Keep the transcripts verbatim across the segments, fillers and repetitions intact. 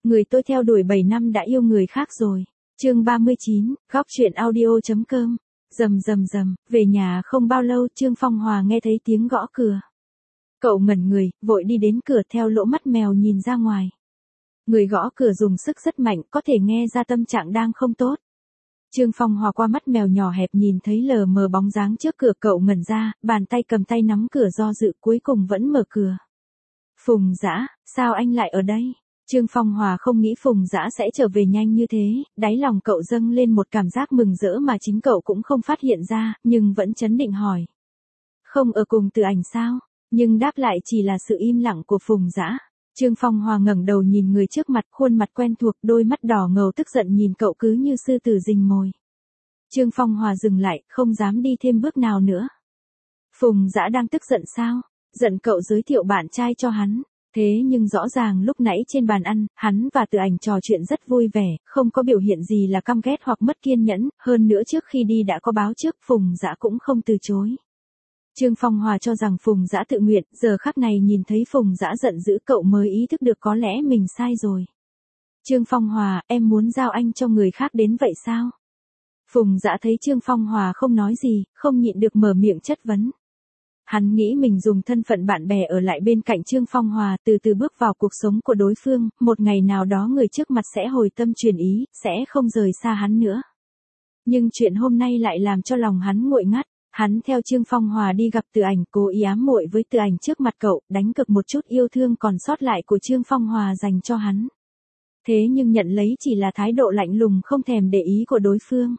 Người tôi theo đuổi bảy năm đã yêu người khác rồi. Chương ba mươi chín, góc truyện audio.com. Rầm rầm rầm, về nhà không bao lâu Trương Phong Hòa nghe thấy tiếng gõ cửa. Cậu ngẩn người, vội đi đến cửa theo lỗ mắt mèo nhìn ra ngoài. Người gõ cửa dùng sức rất mạnh, có thể nghe ra tâm trạng đang không tốt. Trương Phong Hòa qua mắt mèo nhỏ hẹp nhìn thấy lờ mờ bóng dáng trước cửa, cậu ngẩn ra, bàn tay cầm tay nắm cửa do dự, cuối cùng vẫn mở cửa. Phùng Dã, sao anh lại ở đây? Trương Phong Hòa không nghĩ Phùng Dã sẽ trở về nhanh như thế, đáy lòng cậu dâng lên một cảm giác mừng rỡ mà chính cậu cũng không phát hiện ra, nhưng vẫn trấn định hỏi. Không ở cùng Từ Ảnh sao? Nhưng đáp lại chỉ là sự im lặng của Phùng Dã. Trương Phong Hòa ngẩng đầu nhìn người trước mặt, khuôn mặt quen thuộc, đôi mắt đỏ ngầu tức giận nhìn cậu cứ như sư tử rình mồi. Trương Phong Hòa dừng lại, không dám đi thêm bước nào nữa. Phùng Dã đang tức giận sao? Giận cậu giới thiệu bạn trai cho hắn. Thế nhưng rõ ràng lúc nãy trên bàn ăn, hắn và Từ Ảnh trò chuyện rất vui vẻ, không có biểu hiện gì là căm ghét hoặc mất kiên nhẫn, hơn nữa trước khi đi đã có báo trước, Phùng Dã cũng không từ chối. Trương Phong Hòa cho rằng Phùng Dã tự nguyện, giờ khắc này nhìn thấy Phùng Dã giận dữ cậu mới ý thức được có lẽ mình sai rồi. Trương Phong Hòa, em muốn giao anh cho người khác đến vậy sao? Phùng Dã thấy Trương Phong Hòa không nói gì, không nhịn được mở miệng chất vấn. Hắn nghĩ mình dùng thân phận bạn bè ở lại bên cạnh Trương Phong Hòa, từ từ bước vào cuộc sống của đối phương, một ngày nào đó người trước mặt sẽ hồi tâm chuyển ý, sẽ không rời xa hắn nữa. Nhưng chuyện hôm nay lại làm cho lòng hắn nguội ngắt. Hắn theo Trương Phong Hòa đi gặp Từ Ảnh, cố ý ám muội với Từ Ảnh trước mặt cậu, đánh cược một chút yêu thương còn sót lại của Trương Phong Hòa dành cho hắn. Thế nhưng nhận lấy chỉ là thái độ lạnh lùng không thèm để ý của đối phương.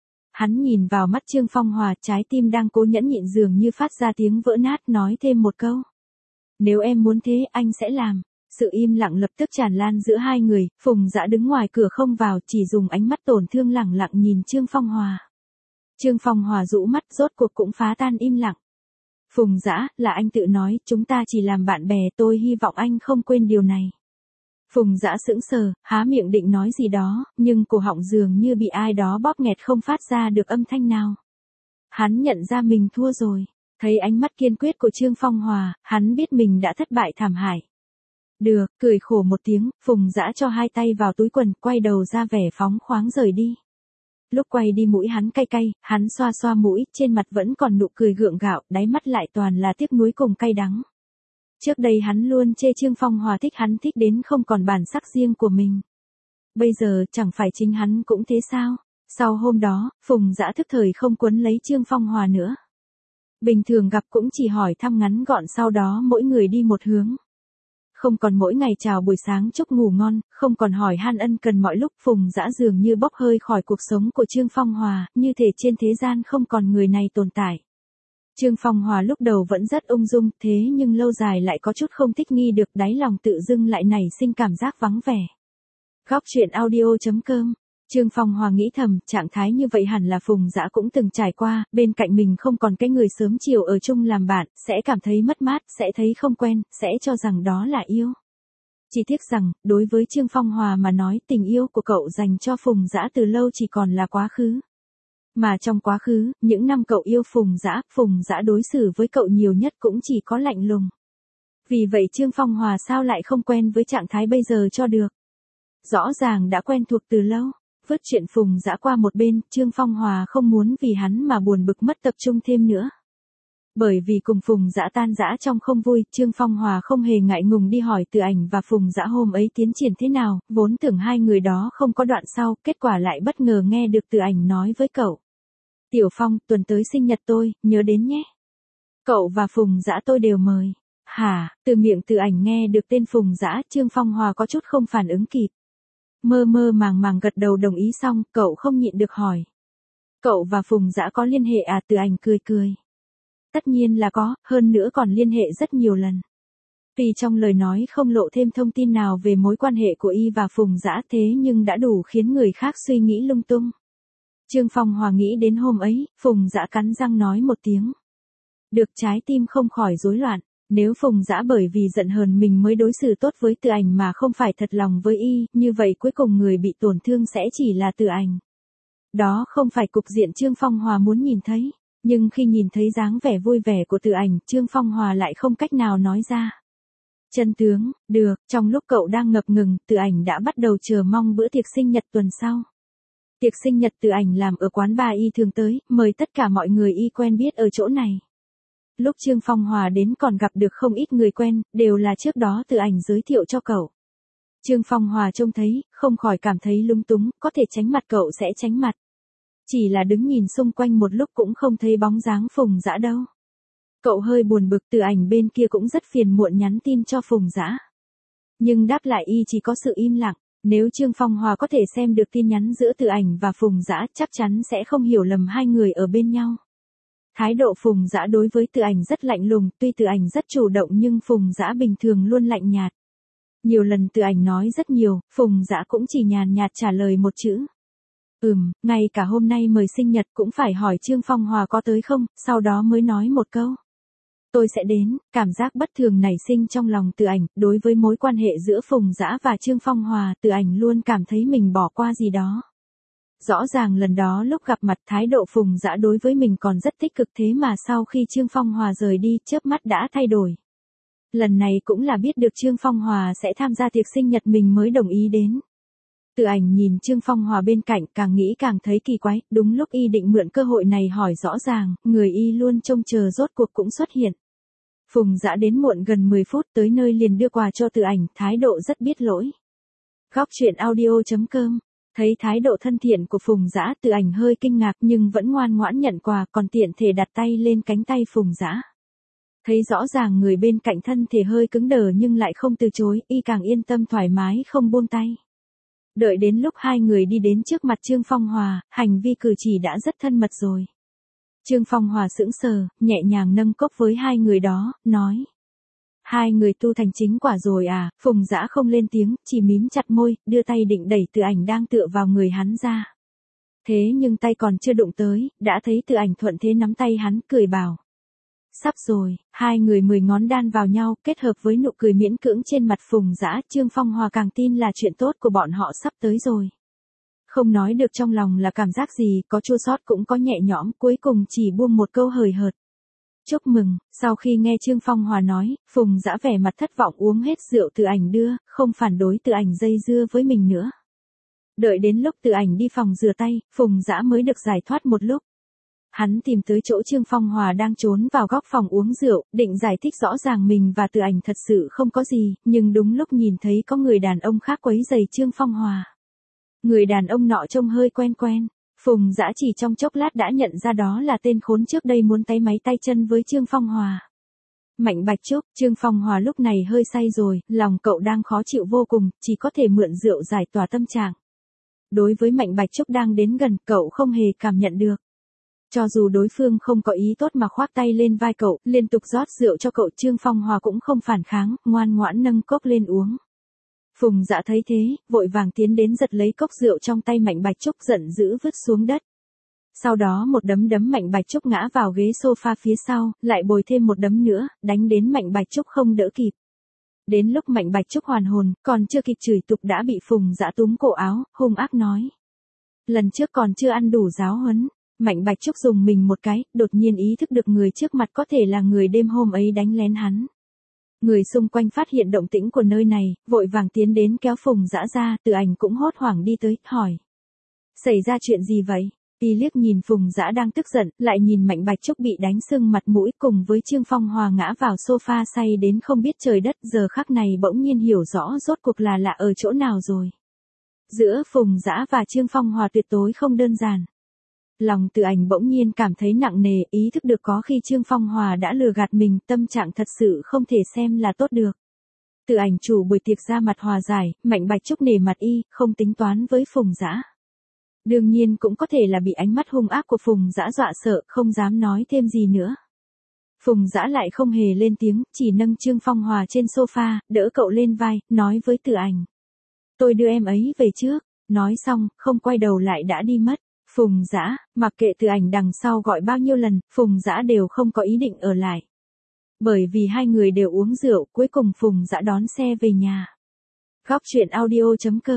Hắn nhìn vào mắt Trương Phong Hòa, trái tim đang cố nhẫn nhịn dường như phát ra tiếng vỡ nát, nói thêm một câu. Nếu em muốn thế, anh sẽ làm. Sự im lặng lập tức tràn lan giữa hai người, Phùng Dã đứng ngoài cửa không vào, chỉ dùng ánh mắt tổn thương lẳng lặng nhìn Trương Phong Hòa. Trương Phong Hòa rũ mắt, rốt cuộc cũng phá tan im lặng. Phùng Dã, là anh tự nói, chúng ta chỉ làm bạn bè, tôi hy vọng anh không quên điều này. Phùng Dã sững sờ, há miệng định nói gì đó, nhưng cổ họng dường như bị ai đó bóp nghẹt không phát ra được âm thanh nào. Hắn nhận ra mình thua rồi, thấy ánh mắt kiên quyết của Trương Phong Hòa, hắn biết mình đã thất bại thảm hại. Được, cười khổ một tiếng, Phùng Dã cho hai tay vào túi quần, quay đầu ra vẻ phóng khoáng rời đi. Lúc quay đi mũi hắn cay cay, hắn xoa xoa mũi, trên mặt vẫn còn nụ cười gượng gạo, đáy mắt lại toàn là tiếc nuối cùng cay đắng. Trước đây hắn luôn chê Trương Phong Hòa thích hắn thích đến không còn bản sắc riêng của mình. Bây giờ chẳng phải chính hắn cũng thế sao? Sau hôm đó, Phùng Dã thức thời không quấn lấy Trương Phong Hòa nữa. Bình thường gặp cũng chỉ hỏi thăm ngắn gọn, sau đó mỗi người đi một hướng. Không còn mỗi ngày chào buổi sáng chúc ngủ ngon, không còn hỏi han ân cần mọi lúc, Phùng Dã dường như bốc hơi khỏi cuộc sống của Trương Phong Hòa, như thể trên thế gian không còn người này tồn tại. Trương Phong Hòa lúc đầu vẫn rất ung dung, thế nhưng lâu dài lại có chút không thích nghi được, đáy lòng tự dưng lại nảy sinh cảm giác vắng vẻ. Góc truyện audio.com. Trương Phong Hòa nghĩ thầm, trạng thái như vậy hẳn là Phùng Dã cũng từng trải qua, bên cạnh mình không còn cái người sớm chiều ở chung làm bạn, sẽ cảm thấy mất mát, sẽ thấy không quen, sẽ cho rằng đó là yêu. Chỉ tiếc rằng, đối với Trương Phong Hòa mà nói, tình yêu của cậu dành cho Phùng Dã từ lâu chỉ còn là quá khứ. Mà trong quá khứ, những năm cậu yêu Phùng Dã, Phùng Dã đối xử với cậu nhiều nhất cũng chỉ có lạnh lùng. Vì vậy Trương Phong Hòa sao lại không quen với trạng thái bây giờ cho được? Rõ ràng đã quen thuộc từ lâu. Vứt chuyện Phùng Dã qua một bên, Trương Phong Hòa không muốn vì hắn mà buồn bực mất tập trung thêm nữa. Bởi vì cùng Phùng Dã tan rã trong không vui, Trương Phong Hòa không hề ngại ngùng đi hỏi Từ Ảnh và Phùng Dã hôm ấy tiến triển thế nào, vốn tưởng hai người đó không có đoạn sau, kết quả lại bất ngờ nghe được Từ Ảnh nói với cậu. Tiểu Phong, tuần tới sinh nhật tôi, nhớ đến nhé. Cậu và Phùng Dã tôi đều mời. Hả, từ miệng Từ Ảnh nghe được tên Phùng Dã, Trương Phong Hòa có chút không phản ứng kịp. Mơ mơ màng màng gật đầu đồng ý xong, cậu không nhịn được hỏi. Cậu và Phùng Dã có liên hệ à? Từ Ảnh cười cười. Tất nhiên là có, hơn nữa còn liên hệ rất nhiều lần. Tuy trong lời nói không lộ thêm thông tin nào về mối quan hệ của y và Phùng Dã, thế nhưng đã đủ khiến người khác suy nghĩ lung tung. Trương Phong Hòa nghĩ đến hôm ấy, Phùng Dã cắn răng nói một tiếng. Được, trái tim không khỏi rối loạn. Nếu Phùng Dã bởi vì giận hờn mình mới đối xử tốt với Từ Ảnh mà không phải thật lòng với y, như vậy cuối cùng người bị tổn thương sẽ chỉ là Từ Ảnh. Đó không phải cục diện Trương Phong Hòa muốn nhìn thấy, nhưng khi nhìn thấy dáng vẻ vui vẻ của Từ Ảnh, Trương Phong Hòa lại không cách nào nói ra. Chân tướng, được, trong lúc cậu đang ngập ngừng, Từ Ảnh đã bắt đầu chờ mong bữa tiệc sinh nhật tuần sau. Tiệc sinh nhật Từ Ảnh làm ở quán bar y thường tới, mời tất cả mọi người y quen biết ở chỗ này. Lúc Trương Phong Hòa đến còn gặp được không ít người quen, đều là trước đó Từ Ảnh giới thiệu cho cậu. Trương Phong Hòa trông thấy, không khỏi cảm thấy lung túng, có thể tránh mặt cậu sẽ tránh mặt. Chỉ là đứng nhìn xung quanh một lúc cũng không thấy bóng dáng Phùng Dã đâu. Cậu hơi buồn bực, Từ Ảnh bên kia cũng rất phiền muộn nhắn tin cho Phùng Dã. Nhưng đáp lại y chỉ có sự im lặng, nếu Trương Phong Hòa có thể xem được tin nhắn giữa Từ Ảnh và Phùng Dã chắc chắn sẽ không hiểu lầm hai người ở bên nhau. Thái độ Phùng Dã đối với Từ Ảnh rất lạnh lùng, tuy Từ Ảnh rất chủ động nhưng Phùng Dã bình thường luôn lạnh nhạt. Nhiều lần Từ Ảnh nói rất nhiều, Phùng Dã cũng chỉ nhàn nhạt trả lời một chữ. Ừm, ngay cả hôm nay mời sinh nhật cũng phải hỏi Trương Phong Hòa có tới không, sau đó mới nói một câu. Tôi sẽ đến, cảm giác bất thường nảy sinh trong lòng Từ Ảnh, đối với mối quan hệ giữa Phùng Dã và Trương Phong Hòa, Từ Ảnh luôn cảm thấy mình bỏ qua gì đó. Rõ ràng lần đó lúc gặp mặt thái độ Phùng Dã đối với mình còn rất tích cực, thế mà sau khi Trương Phong Hòa rời đi, chớp mắt đã thay đổi. Lần này cũng là biết được Trương Phong Hòa sẽ tham gia tiệc sinh nhật mình mới đồng ý đến. Từ Ảnh nhìn Trương Phong Hòa bên cạnh càng nghĩ càng thấy kỳ quái, đúng lúc y định mượn cơ hội này hỏi rõ ràng, người y luôn trông chờ rốt cuộc cũng xuất hiện. Phùng Dã đến muộn gần mười phút, tới nơi liền đưa quà cho Từ Ảnh, thái độ rất biết lỗi. Góc truyện audio chấm com. Thấy thái độ thân thiện của Phùng Dã, Từ Ảnh hơi kinh ngạc nhưng vẫn ngoan ngoãn nhận quà, còn tiện thể đặt tay lên cánh tay Phùng Dã. Thấy rõ ràng người bên cạnh thân thể hơi cứng đờ nhưng lại không từ chối, y càng yên tâm thoải mái không buông tay. Đợi đến lúc hai người đi đến trước mặt Trương Phong Hòa, hành vi cử chỉ đã rất thân mật rồi. Trương Phong Hòa sững sờ, nhẹ nhàng nâng cốc với hai người đó, nói. Hai người tu thành chính quả rồi à, Phùng Dã không lên tiếng, chỉ mím chặt môi, đưa tay định đẩy Từ Ảnh đang tựa vào người hắn ra. Thế nhưng tay còn chưa đụng tới, đã thấy Từ Ảnh thuận thế nắm tay hắn, cười bảo. Sắp rồi, hai người mười ngón đan vào nhau, kết hợp với nụ cười miễn cưỡng trên mặt Phùng Dã, Trương Phong Hòa càng tin là chuyện tốt của bọn họ sắp tới rồi. Không nói được trong lòng là cảm giác gì, có chua xót cũng có nhẹ nhõm, cuối cùng chỉ buông một câu hời hợt. Chúc mừng, sau khi nghe Trương Phong Hòa nói, Phùng Dã vẻ mặt thất vọng uống hết rượu Từ Ảnh đưa, không phản đối Từ Ảnh dây dưa với mình nữa. Đợi đến lúc Từ Ảnh đi phòng rửa tay, Phùng Dã mới được giải thoát một lúc. Hắn tìm tới chỗ Trương Phong Hòa đang trốn vào góc phòng uống rượu, định giải thích rõ ràng mình và Từ Ảnh thật sự không có gì, nhưng đúng lúc nhìn thấy có người đàn ông khác quấy rầy Trương Phong Hòa. Người đàn ông nọ trông hơi quen quen, Phùng Dã chỉ trong chốc lát đã nhận ra đó là tên khốn trước đây muốn tay máy tay chân với Trương Phong Hòa. Mạnh Bạch Trúc, Trương Phong Hòa lúc này hơi say rồi, lòng cậu đang khó chịu vô cùng, chỉ có thể mượn rượu giải tỏa tâm trạng. Đối với Mạnh Bạch Trúc đang đến gần, cậu không hề cảm nhận được. Cho dù đối phương không có ý tốt mà khoác tay lên vai cậu, liên tục rót rượu cho cậu, Trương Phong Hòa cũng không phản kháng, ngoan ngoãn nâng cốc lên uống. Phùng Dã thấy thế, vội vàng tiến đến giật lấy cốc rượu trong tay Mạnh Bạch Trúc, giận dữ vứt xuống đất. Sau đó một đấm đấm Mạnh Bạch Trúc ngã vào ghế sofa phía sau, lại bồi thêm một đấm nữa, đánh đến Mạnh Bạch Trúc không đỡ kịp. Đến lúc Mạnh Bạch Trúc hoàn hồn, còn chưa kịp chửi tục đã bị Phùng Dã túm cổ áo, hung ác nói. Lần trước còn chưa ăn đủ giáo huấn. Mạnh Bạch Trúc dùng mình một cái, đột nhiên ý thức được người trước mặt có thể là người đêm hôm ấy đánh lén hắn. Người xung quanh phát hiện động tĩnh của nơi này, vội vàng tiến đến kéo Phùng Dã ra, Từ Ảnh cũng hốt hoảng đi tới, hỏi. Xảy ra chuyện gì vậy? Y liếc nhìn Phùng Dã đang tức giận, lại nhìn Mạnh Bạch Trúc bị đánh sưng mặt mũi cùng với Trương Phong Hòa ngã vào sofa say đến không biết trời đất, giờ khắc này bỗng nhiên hiểu rõ rốt cuộc là lạ ở chỗ nào rồi. Giữa Phùng Dã và Trương Phong Hòa tuyệt đối không đơn giản. Lòng Từ Ảnh bỗng nhiên cảm thấy nặng nề, ý thức được có khi Trương Phong Hòa đã lừa gạt mình, tâm trạng thật sự không thể xem là tốt được. Từ Ảnh chủ buổi tiệc ra mặt hòa giải, Mạnh Bạch Trúc nể mặt y, không tính toán với Phùng Dã. Đương nhiên cũng có thể là bị ánh mắt hung ác của Phùng Dã dọa sợ, không dám nói thêm gì nữa. Phùng Dã lại không hề lên tiếng, chỉ nâng Trương Phong Hòa trên sofa, đỡ cậu lên vai, nói với Từ Ảnh. Tôi đưa em ấy về trước, nói xong, không quay đầu lại đã đi mất. Phùng Dã, mặc kệ Từ Ảnh đằng sau gọi bao nhiêu lần, Phùng Dã đều không có ý định ở lại. Bởi vì hai người đều uống rượu, cuối cùng Phùng Dã đón xe về nhà. Góc truyện audio chấm com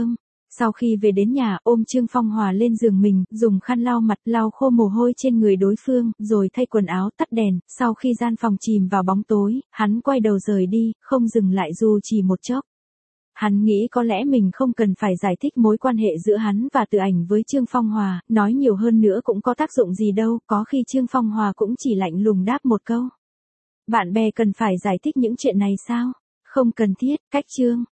Sau khi về đến nhà, ôm Trương Phong Hòa lên giường mình, dùng khăn lau mặt, lau khô mồ hôi trên người đối phương, rồi thay quần áo, tắt đèn. Sau khi gian phòng chìm vào bóng tối, hắn quay đầu rời đi, không dừng lại dù chỉ một chốc. Hắn nghĩ có lẽ mình không cần phải giải thích mối quan hệ giữa hắn và Từ Ảnh với Trương Phong Hòa, nói nhiều hơn nữa cũng có tác dụng gì đâu, có khi Trương Phong Hòa cũng chỉ lạnh lùng đáp một câu. Bạn bè cần phải giải thích những chuyện này sao? Không cần thiết, cách Trương.